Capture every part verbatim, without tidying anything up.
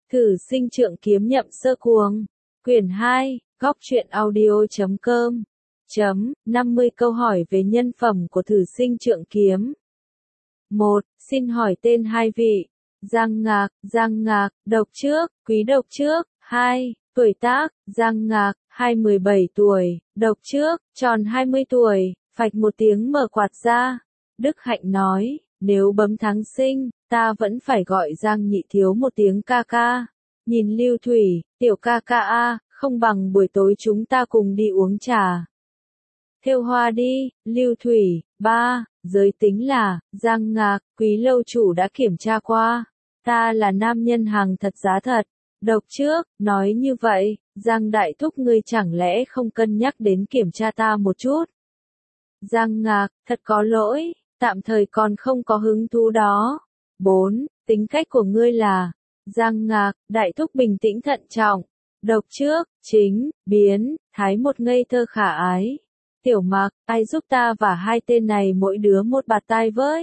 Thử sinh trượng kiếm nhậm sơ cuồng. Quyển hai, góc truyện audio chấm com. Chấm, năm mươi câu hỏi về nhân phẩm của thử sinh trượng kiếm. một. Xin hỏi tên hai vị. Giang Ngạc, Giang Ngạc, độc trước, quý độc trước. hai. Tuổi tác, Giang Ngạc, hai mười bảy tuổi, độc trước, tròn hai mươi tuổi, phạch một tiếng mở quạt ra. Đức Hạnh nói, nếu bấm tháng sinh, ta vẫn phải gọi Giang nhị thiếu một tiếng ca ca. Nhìn Lưu Thủy, tiểu ca ca a, không bằng buổi tối chúng ta cùng đi uống trà. Thêu hoa đi, Lưu Thủy. ba. Giới tính là, Giang Ngạc, quý lâu chủ đã kiểm tra qua. Ta là nam nhân hàng thật giá thật. Độc trước, nói như vậy, Giang đại thúc ngươi chẳng lẽ không cân nhắc đến kiểm tra ta một chút? Giang Ngạc, thật có lỗi, tạm thời còn không có hứng thú đó. bốn. Tính cách của ngươi là? Giang Ngạc, đại thúc bình tĩnh thận trọng. Độc trước, chính, biến, thái một ngây thơ khả ái. Tiểu Mạc, ai giúp ta và hai tên này mỗi đứa một bạt tai với?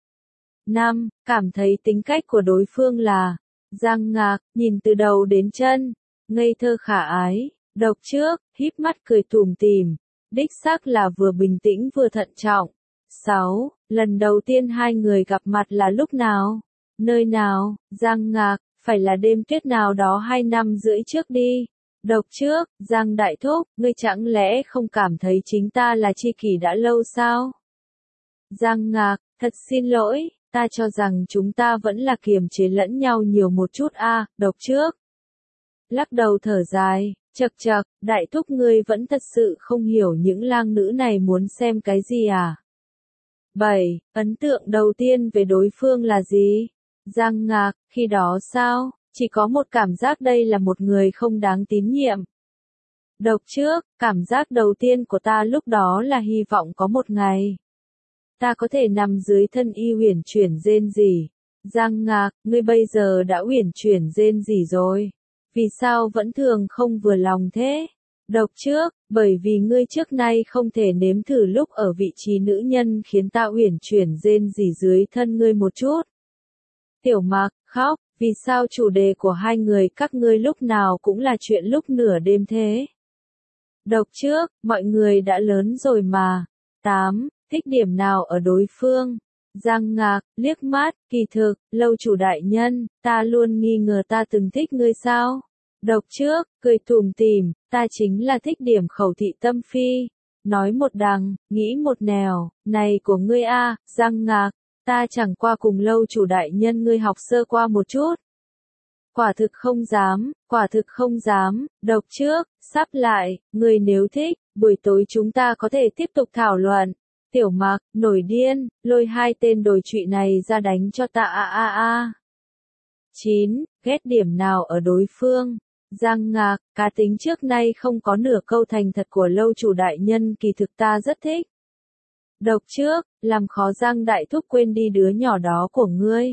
năm. Cảm thấy tính cách của đối phương là? Giang Ngạc, nhìn từ đầu đến chân, ngây thơ khả ái. Độc trước, híp mắt cười tủm tỉm, đích xác là vừa bình tĩnh vừa thận trọng. sáu. Lần đầu tiên hai người gặp mặt là lúc nào? Nơi nào? Giang Ngạc, phải là đêm tuyết nào đó hai năm rưỡi trước đi. Độc trước, Giang đại thúc, ngươi chẳng lẽ không cảm thấy chính ta là tri kỷ đã lâu sao? Giang Ngạc, thật xin lỗi, ta cho rằng chúng ta vẫn là kiềm chế lẫn nhau nhiều một chút a. À, độc trước. Lắc đầu thở dài, chậc chậc, đại thúc ngươi vẫn thật sự không hiểu những lang nữ này muốn xem cái gì à? bảy. Ấn tượng đầu tiên về đối phương là gì? Giang Ngạc, khi đó sao? Chỉ có một cảm giác đây là một người không đáng tín nhiệm. Độc trước, cảm giác đầu tiên của ta lúc đó là hy vọng có một ngày ta có thể nằm dưới thân y uyển chuyển rên rỉ. Giang Ngạc, ngươi bây giờ đã uyển chuyển rên rỉ rồi. Vì sao vẫn thường không vừa lòng thế? Độc trước, bởi vì ngươi trước nay không thể nếm thử lúc ở vị trí nữ nhân khiến ta uyển chuyển rên rỉ dưới thân ngươi một chút. Tiểu Mạc, khóc, vì sao chủ đề của hai người các ngươi lúc nào cũng là chuyện lúc nửa đêm thế? Độc trước, mọi người đã lớn rồi mà. tám. Thích điểm nào ở đối phương? Giang Ngạc, liếc mắt, kỳ thực, lâu chủ đại nhân, ta luôn nghi ngờ ta từng thích ngươi sao? Độc trước, cười tủm tỉm, ta chính là thích điểm khẩu thị tâm phi. Nói một đằng, nghĩ một nẻo, này của ngươi a, Giang Ngạc, ta chẳng qua cùng lâu chủ đại nhân ngươi học sơ qua một chút. Quả thực không dám, quả thực không dám. Độc trước, sắp lại, ngươi nếu thích, buổi tối chúng ta có thể tiếp tục thảo luận. Tiểu Mạc, nổi điên, lôi hai tên đồi trụy này ra đánh cho ta a a a. chín. Ghét điểm nào ở đối phương? Giang Ngạc, cá tính trước nay không có nửa câu thành thật của lâu chủ đại nhân kỳ thực ta rất thích. Độc trước, làm khó Giang đại thúc quên đi đứa nhỏ đó của ngươi.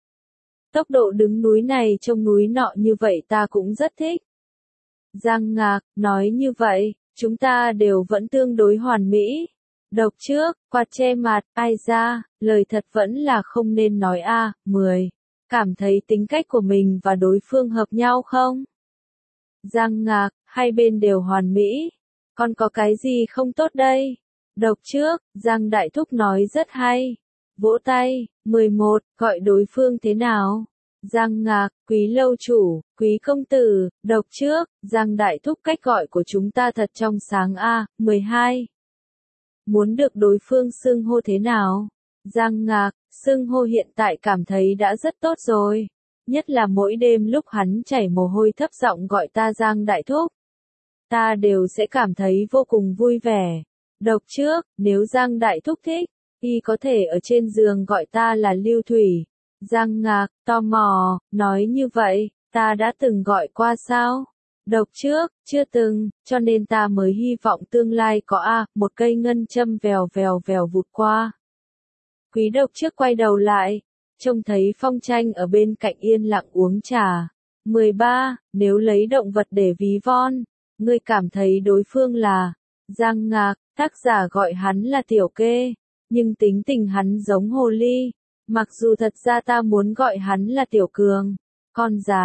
Tốc độ đứng núi này trông núi nọ như vậy ta cũng rất thích. Giang Ngạc, nói như vậy, chúng ta đều vẫn tương đối hoàn mỹ. Độc trước, quạt che mặt, ai ra, lời thật vẫn là không nên nói a. À, mười. Cảm thấy tính cách của mình và đối phương hợp nhau không? Giang Ngạc, hai bên đều hoàn mỹ. Còn có cái gì không tốt đây? Độc trước, Giang đại thúc nói rất hay. Vỗ tay. mười một. Gọi đối phương thế nào? Giang Ngạc, quý lâu chủ, quý công tử. Độc trước, Giang đại thúc cách gọi của chúng ta thật trong sáng a. À, mười hai. Muốn được đối phương xưng hô thế nào? Giang Ngạc, xưng hô hiện tại cảm thấy đã rất tốt rồi. Nhất là mỗi đêm lúc hắn chảy mồ hôi thấp giọng gọi ta Giang đại thúc. Ta đều sẽ cảm thấy vô cùng vui vẻ. Độc trước, nếu Giang đại thúc thích, y có thể ở trên giường gọi ta là Lưu Thủy. Giang Ngạc, tò mò, nói như vậy, ta đã từng gọi qua sao? Độc trước, chưa từng, cho nên ta mới hy vọng tương lai có a, một cây ngân châm vèo vèo vèo vụt qua. Quý độc trước quay đầu lại, trông thấy Phong Tranh ở bên cạnh yên lặng uống trà. mười ba. Nếu lấy động vật để ví von, ngươi cảm thấy đối phương là? Giang Ngạc, tác giả gọi hắn là Tiểu Kê, nhưng tính tình hắn giống hồ ly. Mặc dù thật ra ta muốn gọi hắn là Tiểu Cường, con gián.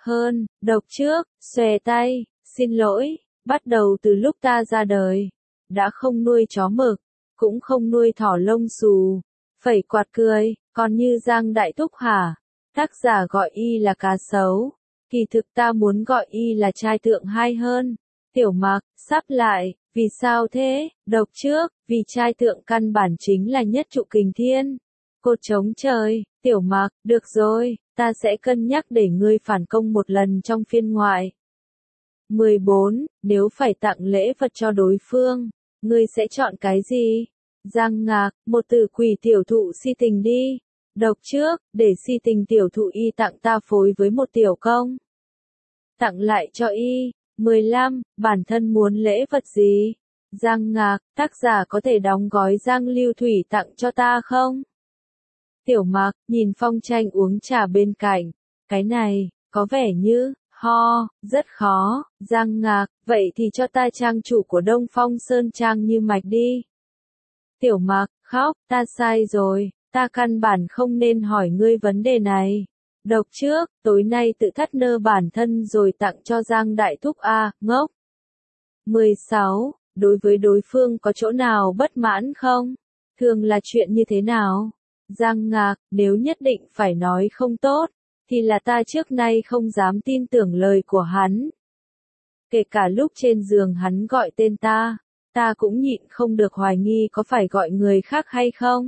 hơn, độc trước, xòe tay, xin lỗi, bắt đầu từ lúc ta ra đời, đã không nuôi chó mực, cũng không nuôi thỏ lông xù, phẩy quạt cười, còn như Giang Đại Thúc hả? Tác giả gọi y là cá sấu, kỳ thực ta muốn gọi y là trai tượng hay hơn. Tiểu Mặc, sắp lại, vì sao thế? Độc trước, vì trai tượng căn bản chính là nhất trụ kình thiên. Cột trống trời, Tiểu Mặc, được rồi, ta sẽ cân nhắc để ngươi phản công một lần trong phiên ngoại. mười bốn. Nếu phải tặng lễ vật cho đối phương, ngươi sẽ chọn cái gì? Giang Ngạc, một tử quỷ tiểu thụ si tình đi. Độc trước, để si tình tiểu thụ y tặng ta phối với một tiểu công. Tặng lại cho y. mười lăm. Bản thân muốn lễ vật gì? Giang Ngạc, tác giả có thể đóng gói Giang Lưu Thủy tặng cho ta không? Tiểu Mặc, nhìn Phong Tranh uống trà bên cạnh. Cái này, có vẻ như, ho, rất khó. Giang Ngạc, vậy thì cho ta trang chủ của Đông Phong Sơn Trang Như Mạch đi. Tiểu Mặc, khóc, ta sai rồi, ta căn bản không nên hỏi ngươi vấn đề này. Độc trước, tối nay tự thắt nơ bản thân rồi tặng cho Giang Đại Thúc a, ngốc. mười sáu. Đối với đối phương có chỗ nào bất mãn không? Thường là chuyện như thế nào? Giang Ngạc, nếu nhất định phải nói không tốt, thì là ta trước nay không dám tin tưởng lời của hắn. Kể cả lúc trên giường hắn gọi tên ta, ta cũng nhịn không được hoài nghi có phải gọi người khác hay không.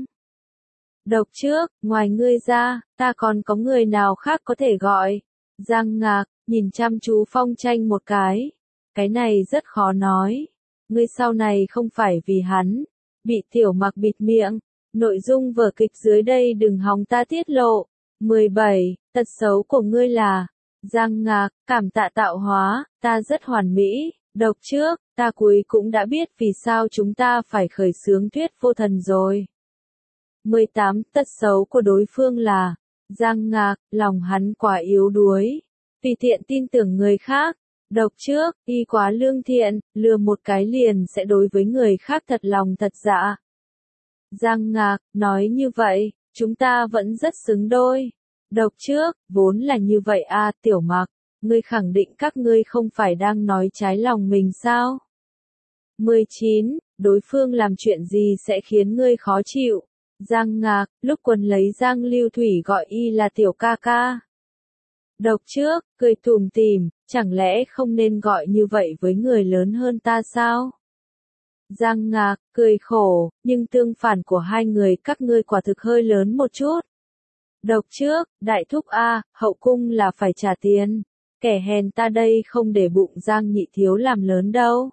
Độc trước, ngoài ngươi ra, ta còn có người nào khác có thể gọi. Giang Ngạc, nhìn chăm chú Phong Tranh một cái. Cái này rất khó nói. Ngươi sau này không phải vì hắn, bị Tiểu Mặc bịt miệng. Nội dung vở kịch dưới đây đừng hòng ta tiết lộ. mười bảy. Tật xấu của ngươi là. Giang Ngạc, cảm tạ tạo hóa, ta rất hoàn mỹ. Độc trước, ta cuối cũng đã biết vì sao chúng ta phải khởi xướng thuyết vô thần rồi. mười tám. Tật xấu của đối phương là. Giang Ngạc, lòng hắn quá yếu đuối. Tùy tiện tin tưởng người khác. Độc trước, y quá lương thiện, lừa một cái liền sẽ đối với người khác thật lòng thật dạ. Giang Ngạc, nói như vậy, chúng ta vẫn rất xứng đôi. Độc trước, vốn là như vậy a, Tiểu Mặc, ngươi khẳng định các ngươi không phải đang nói trái lòng mình sao? mười chín. Đối phương làm chuyện gì sẽ khiến ngươi khó chịu? Giang Ngạc, lúc quần lấy Giang Lưu Thủy gọi y là Tiểu ca ca. Độc trước, cười tủm tỉm, chẳng lẽ không nên gọi như vậy với người lớn hơn ta sao? Giang Ngạc, cười khổ, nhưng tương phản của hai người các ngươi quả thực hơi lớn một chút. Độc trước, Đại Thúc a, hậu cung là phải trả tiền. Kẻ hèn ta đây không để bụng Giang nhị thiếu làm lớn đâu.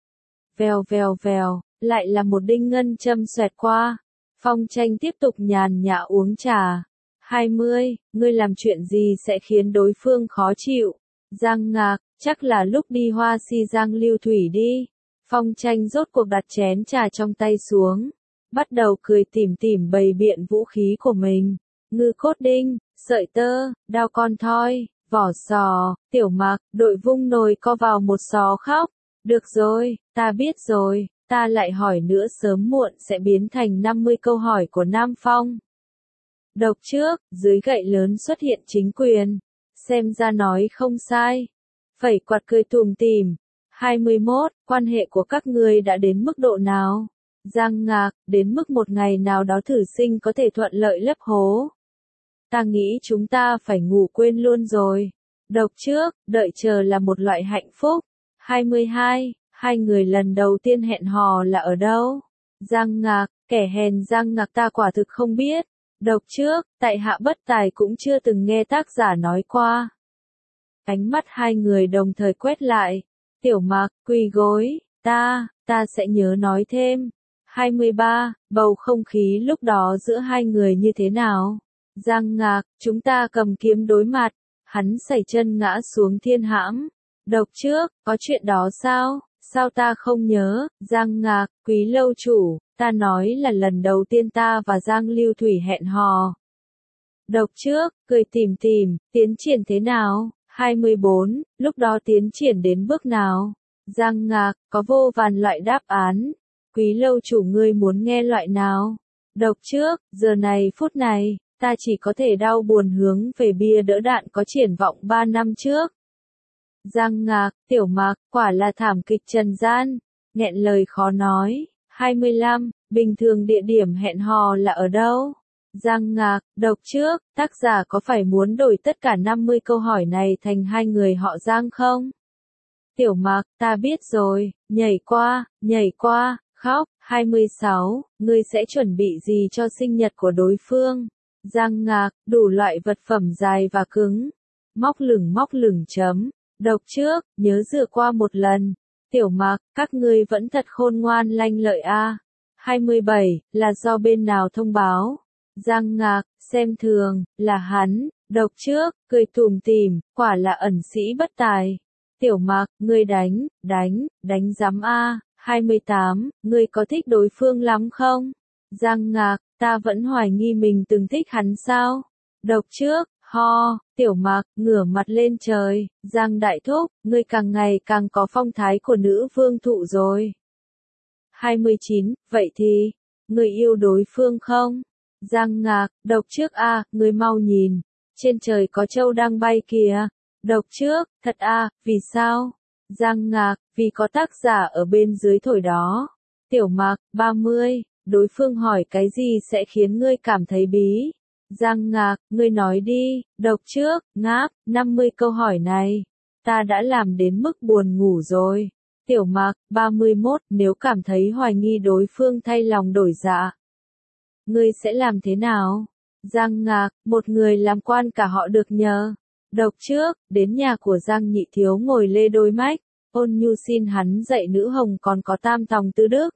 Vèo vèo vèo, lại là một đinh ngân châm xoẹt qua. Phong Tranh tiếp tục nhàn nhã uống trà. hai mươi. Ngươi làm chuyện gì sẽ khiến đối phương khó chịu? Giang Ngạc, chắc là lúc đi Hoa Si Giang Lưu Thủy đi. Phong Tranh rốt cuộc đặt chén trà trong tay xuống. Bắt đầu cười tủm tỉm bày biện vũ khí của mình. Ngư cốt đinh, sợi tơ, đao con thoi, vỏ sò, Tiểu Mặc, đội vung nồi co vào một sò khóc. Được rồi, ta biết rồi, ta lại hỏi nữa sớm muộn sẽ biến thành năm mươi câu hỏi của Nam Phong. Độc trước, dưới gậy lớn xuất hiện chính quyền. Xem ra nói không sai. Phẩy quạt cười tủm tỉm. hai mươi mốt. Quan hệ của các ngươi đã đến mức độ nào? Giang Ngạc, đến mức một ngày nào đó thử sinh có thể thuận lợi lấp hố. Ta nghĩ chúng ta phải ngủ quên luôn rồi. Độc trước, đợi chờ là một loại hạnh phúc. hai mươi hai. Hai người lần đầu tiên hẹn hò là ở đâu? Giang Ngạc, kẻ hèn Giang Ngạc ta quả thực không biết. Độc trước, tại hạ bất tài cũng chưa từng nghe tác giả nói qua. Ánh mắt hai người đồng thời quét lại. Tiểu Mặc, quỳ gối, ta, ta sẽ nhớ nói thêm. hai mươi ba. Bầu không khí lúc đó giữa hai người như thế nào? Giang Ngạc, chúng ta cầm kiếm đối mặt. Hắn sẩy chân ngã xuống thiên hãm. Độc trước, có chuyện đó sao? Sao ta không nhớ? Giang Ngạc, quý lâu chủ, ta nói là lần đầu tiên ta và Giang Lưu Thủy hẹn hò. Độc trước, cười tủm tỉm, tiến triển thế nào? hai mươi bốn. Lúc đó tiến triển đến bước nào? Giang Ngạc, có vô vàn loại đáp án. Quý lâu chủ ngươi muốn nghe loại nào? Độc trước, giờ này phút này, ta chỉ có thể đau buồn hướng về bia đỡ đạn có triển vọng ba năm trước. Giang Ngạc, Tiểu Mạc, quả là thảm kịch trần gian, nghẹn lời khó nói. hai mươi lăm, bình thường địa điểm hẹn hò là ở đâu? Giang Ngạc, đọc trước, tác giả có phải muốn đổi tất cả năm mươi câu hỏi này thành hai người họ Giang không? Tiểu Mạc, ta biết rồi, nhảy qua, nhảy qua, khóc. hai mươi sáu, ngươi sẽ chuẩn bị gì cho sinh nhật của đối phương? Giang Ngạc, đủ loại vật phẩm dài và cứng. Móc lửng móc lửng chấm. Đọc trước, nhớ dựa qua một lần. Tiểu Mạc, các ngươi vẫn thật khôn ngoan lanh lợi a. hai mươi bảy, là do bên nào thông báo? Giang Ngạc, xem thường, là hắn. Đọc trước, cười tủm tỉm, quả là ẩn sĩ bất tài. Tiểu Mạc, ngươi đánh, đánh, đánh giám a. hai mươi tám, ngươi có thích đối phương lắm không? Giang Ngạc, ta vẫn hoài nghi mình từng thích hắn sao? Đọc trước, ho, Tiểu Mạc, ngửa mặt lên trời, Giang Đại Thúc, ngươi càng ngày càng có phong thái của nữ vương thụ rồi. hai mươi chín, vậy thì, ngươi yêu đối phương không? Giang Ngạc, đọc trước a, à, ngươi mau nhìn, trên trời có trâu đang bay kìa. Đọc trước, thật a, à, vì sao? Giang Ngạc, vì có tác giả ở bên dưới thổi đó. Tiểu Mạc, ba mươi, đối phương hỏi cái gì sẽ khiến ngươi cảm thấy bí? Giang Ngạc, ngươi nói đi. Đọc trước, ngáp, năm mươi câu hỏi này, ta đã làm đến mức buồn ngủ rồi. Tiểu Mạc, ba mươi mốt, nếu cảm thấy hoài nghi đối phương thay lòng đổi dạ, ngươi sẽ làm thế nào? Giang Ngạc, một người làm quan cả họ được nhờ. Đọc trước, đến nhà của Giang Nhị Thiếu ngồi lê đôi mách, ôn nhu xin hắn dạy nữ hồng còn có tam tòng tư đức.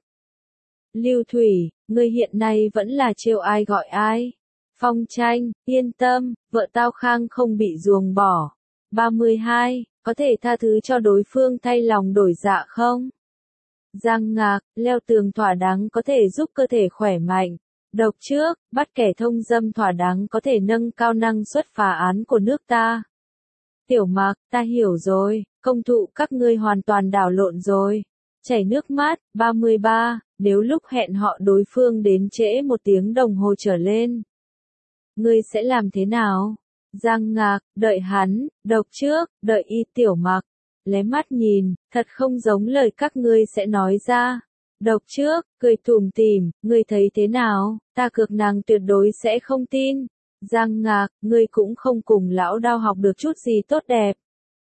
Lưu Thủy, ngươi hiện nay vẫn là trêu ai gọi ai. Phong Tranh, yên tâm, vợ tao khang không bị ruồng bỏ. ba mươi hai, có thể tha thứ cho đối phương thay lòng đổi dạ không? Giang Ngạc, leo tường thỏa đáng có thể giúp cơ thể khỏe mạnh. Đọc trước, bắt kẻ thông dâm thỏa đáng có thể nâng cao năng suất phá án của nước ta. Tiểu Mạc, ta hiểu rồi, công thụ các ngươi hoàn toàn đảo lộn rồi. Chảy nước mắt. ba mươi ba, nếu lúc hẹn họ đối phương đến trễ một tiếng đồng hồ trở lên, ngươi sẽ làm thế nào? Giang Ngạc, đợi hắn. Đọc trước, đợi y. Tiểu Mạc, lé mắt nhìn, thật không giống lời các ngươi sẽ nói ra. Đọc trước, cười tủm tỉm, ngươi thấy thế nào? Ta cược nàng tuyệt đối sẽ không tin. Giang Ngạc, ngươi cũng không cùng lão đao học được chút gì tốt đẹp.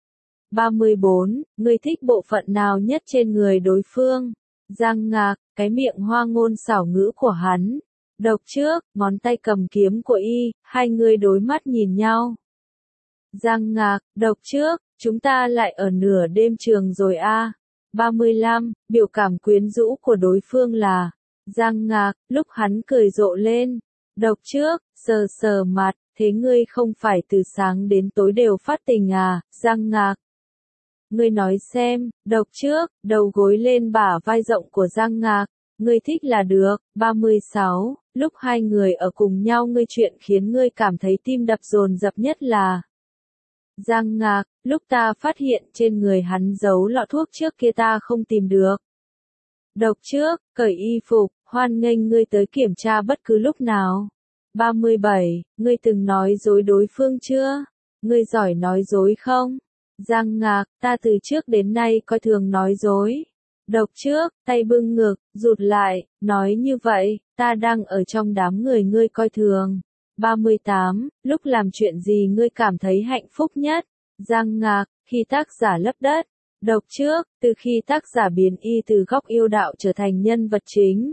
ba mươi bốn, ngươi thích bộ phận nào nhất trên người đối phương? Giang Ngạc, cái miệng hoa ngôn xảo ngữ của hắn. Đọc trước, ngón tay cầm kiếm của y, hai người đối mắt nhìn nhau. Giang Ngạc, đọc trước, chúng ta lại ở nửa đêm trường rồi a. ba mươi lăm, biểu cảm quyến rũ của đối phương là. Giang Ngạc, lúc hắn cười rộ lên. Đọc trước, sờ sờ mặt, thế ngươi không phải từ sáng đến tối đều phát tình à? Giang Ngạc, ngươi nói xem. Đọc trước, đầu gối lên bả vai rộng của Giang Ngạc, ngươi thích là được. ba mươi sáu, lúc hai người ở cùng nhau ngươi chuyện khiến ngươi cảm thấy tim đập dồn dập nhất là. Giang Ngạc, lúc ta phát hiện trên người hắn giấu lọ thuốc trước kia ta không tìm được. Đọc trước, cởi y phục, hoan nghênh ngươi tới kiểm tra bất cứ lúc nào. ba mươi bảy, ngươi từng nói dối đối phương chưa? Ngươi giỏi nói dối không? Giang Ngạc, ta từ trước đến nay coi thường nói dối. Đọc trước, tay bưng ngực, rụt lại, nói như vậy, ta đang ở trong đám người ngươi coi thường. ba mươi tám, lúc làm chuyện gì ngươi cảm thấy hạnh phúc nhất? Giang Ngạc, khi tác giả lấp đất. Đọc trước, từ khi tác giả biến y từ góc yêu đạo trở thành nhân vật chính,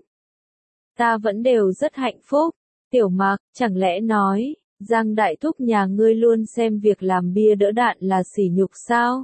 ta vẫn đều rất hạnh phúc. Tiểu Mạc, chẳng lẽ nói, Giang Đại Thúc nhà ngươi luôn xem việc làm bia đỡ đạn là sỉ nhục sao?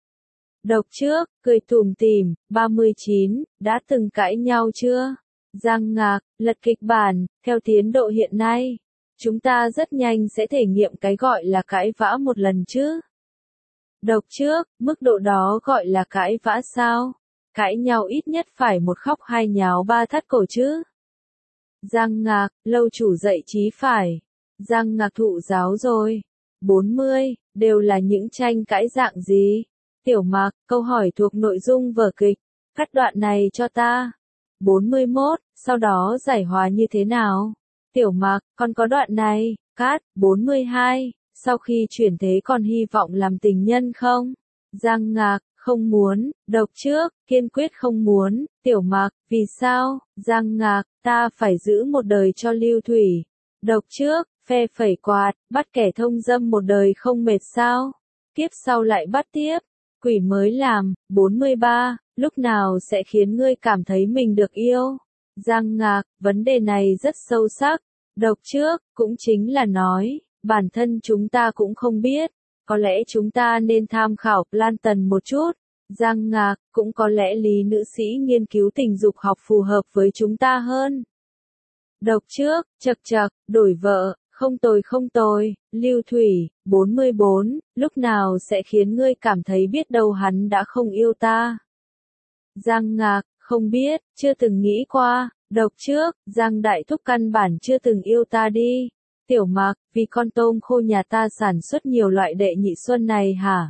Đọc trước, cười tủm tỉm. ba mươi chín, đã từng cãi nhau chưa? Giang Ngạc, lật kịch bản, theo tiến độ hiện nay, chúng ta rất nhanh sẽ thể nghiệm cái gọi là cãi vã một lần chứ. Đọc trước, mức độ đó gọi là cãi vã sao? Cãi nhau ít nhất phải một khóc hai nháo ba thắt cổ chứ. Giang Ngạc, lâu chủ dạy trí phải. Giang Ngạc thụ giáo rồi. bốn mươi, đều là những tranh cãi dạng gì? Tiểu Mạc, câu hỏi thuộc nội dung vở kịch. Cắt đoạn này cho ta. bốn mươi mốt, sau đó giải hòa như thế nào? Tiểu Mạc, còn có đoạn này. Cát, bốn mươi hai, sau khi chuyển thế còn hy vọng làm tình nhân không? Giang Ngạc, không muốn. Độc trước, kiên quyết không muốn. Tiểu Mặc, vì sao? Giang Ngạc, ta phải giữ một đời cho Lưu Thủy. Độc trước, phe phẩy quạt, bắt kẻ thông dâm một đời không mệt sao? Kiếp sau lại bắt tiếp. Quỷ mới làm. bốn mươi ba, lúc nào sẽ khiến ngươi cảm thấy mình được yêu? Giang Ngạc, vấn đề này rất sâu sắc. Độc trước, cũng chính là nói, bản thân chúng ta cũng không biết, có lẽ chúng ta nên tham khảo Planton một chút. Giang Ngạc, cũng có lẽ lý nữ sĩ nghiên cứu tình dục học phù hợp với chúng ta hơn. Độc trước, chật chật, đổi vợ, không tồi không tồi. Lưu Thủy, bốn mươi bốn, lúc nào sẽ khiến ngươi cảm thấy biết đâu hắn đã không yêu ta? Giang Ngạc, không biết, chưa từng nghĩ qua. Độc trước, Giang Đại Thúc căn bản chưa từng yêu ta đi. Tiểu Mặc, vì con tôm khô nhà ta sản xuất nhiều loại đệ nhị xuân này hả?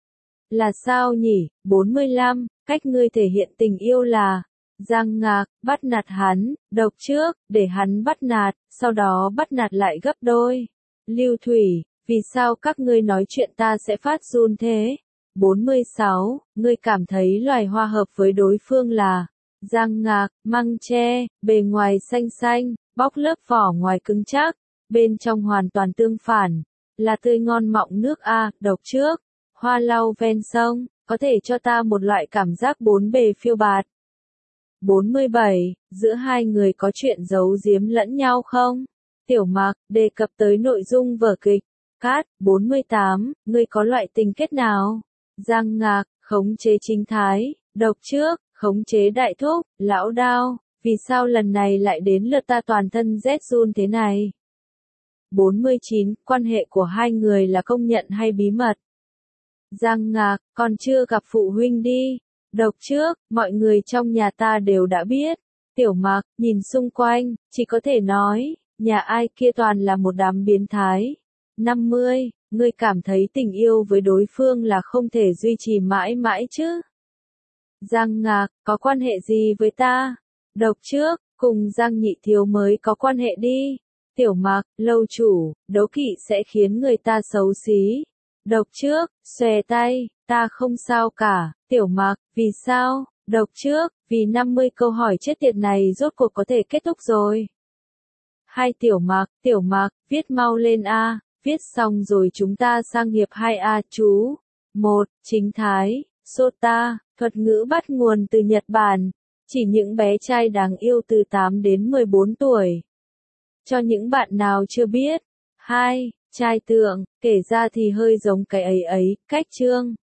Là sao nhỉ? bốn mươi lăm, cách ngươi thể hiện tình yêu là Giang Ngạc, bắt nạt hắn. Độc trước, để hắn bắt nạt, sau đó bắt nạt lại gấp đôi. Lưu Thủy, vì sao các ngươi nói chuyện ta sẽ phát run thế? bốn mươi sáu, ngươi cảm thấy loài hoa hợp với đối phương là Giang Ngạc, măng tre, bề ngoài xanh xanh, bóc lớp vỏ ngoài cứng chắc, bên trong hoàn toàn tương phản, là tươi ngon mọng nước a. Độc trước, hoa lau ven sông, có thể cho ta một loại cảm giác bốn bề phiêu bạt. bốn mươi bảy, giữa hai người có chuyện giấu giếm lẫn nhau không? Tiểu Mặc, đề cập tới nội dung vở kịch. Cát, bốn mươi tám, ngươi có loại tình kết nào? Giang Ngạc, khống chế chính thái. Độc trước, khống chế Đại Thúc. Lão Đao, vì sao lần này lại đến lượt ta toàn thân rét run thế này? bốn mươi chín, quan hệ của hai người là công nhận hay bí mật? Giang Ngạc, còn chưa gặp phụ huynh đi. Độc trước, mọi người trong nhà ta đều đã biết. Tiểu Mặc, nhìn xung quanh, chỉ có thể nói, nhà ai kia toàn là một đám biến thái. năm mươi, ngươi cảm thấy tình yêu với đối phương là không thể duy trì mãi mãi chứ? Giang Ngạc, có quan hệ gì với ta? Độc trước, cùng Giang Nhị Thiếu mới có quan hệ đi. Tiểu Mặc, lâu chủ, đố kỵ sẽ khiến người ta xấu xí. Độc trước, xòe tay, ta không sao cả. Tiểu Mặc, vì sao? Độc trước, vì năm mươi câu hỏi chết tiệt này rốt cuộc có thể kết thúc rồi. Hai Tiểu Mặc, Tiểu Mặc, viết mau lên a, viết xong rồi chúng ta sang hiệp hai a chú. một. Chính thái, Sota, thuật ngữ bắt nguồn từ Nhật Bản, chỉ những bé trai đáng yêu từ tám đến mười bốn tuổi. Cho những bạn nào chưa biết. hai. Trai tượng, kể ra thì hơi giống cái ấy ấy, cách chương.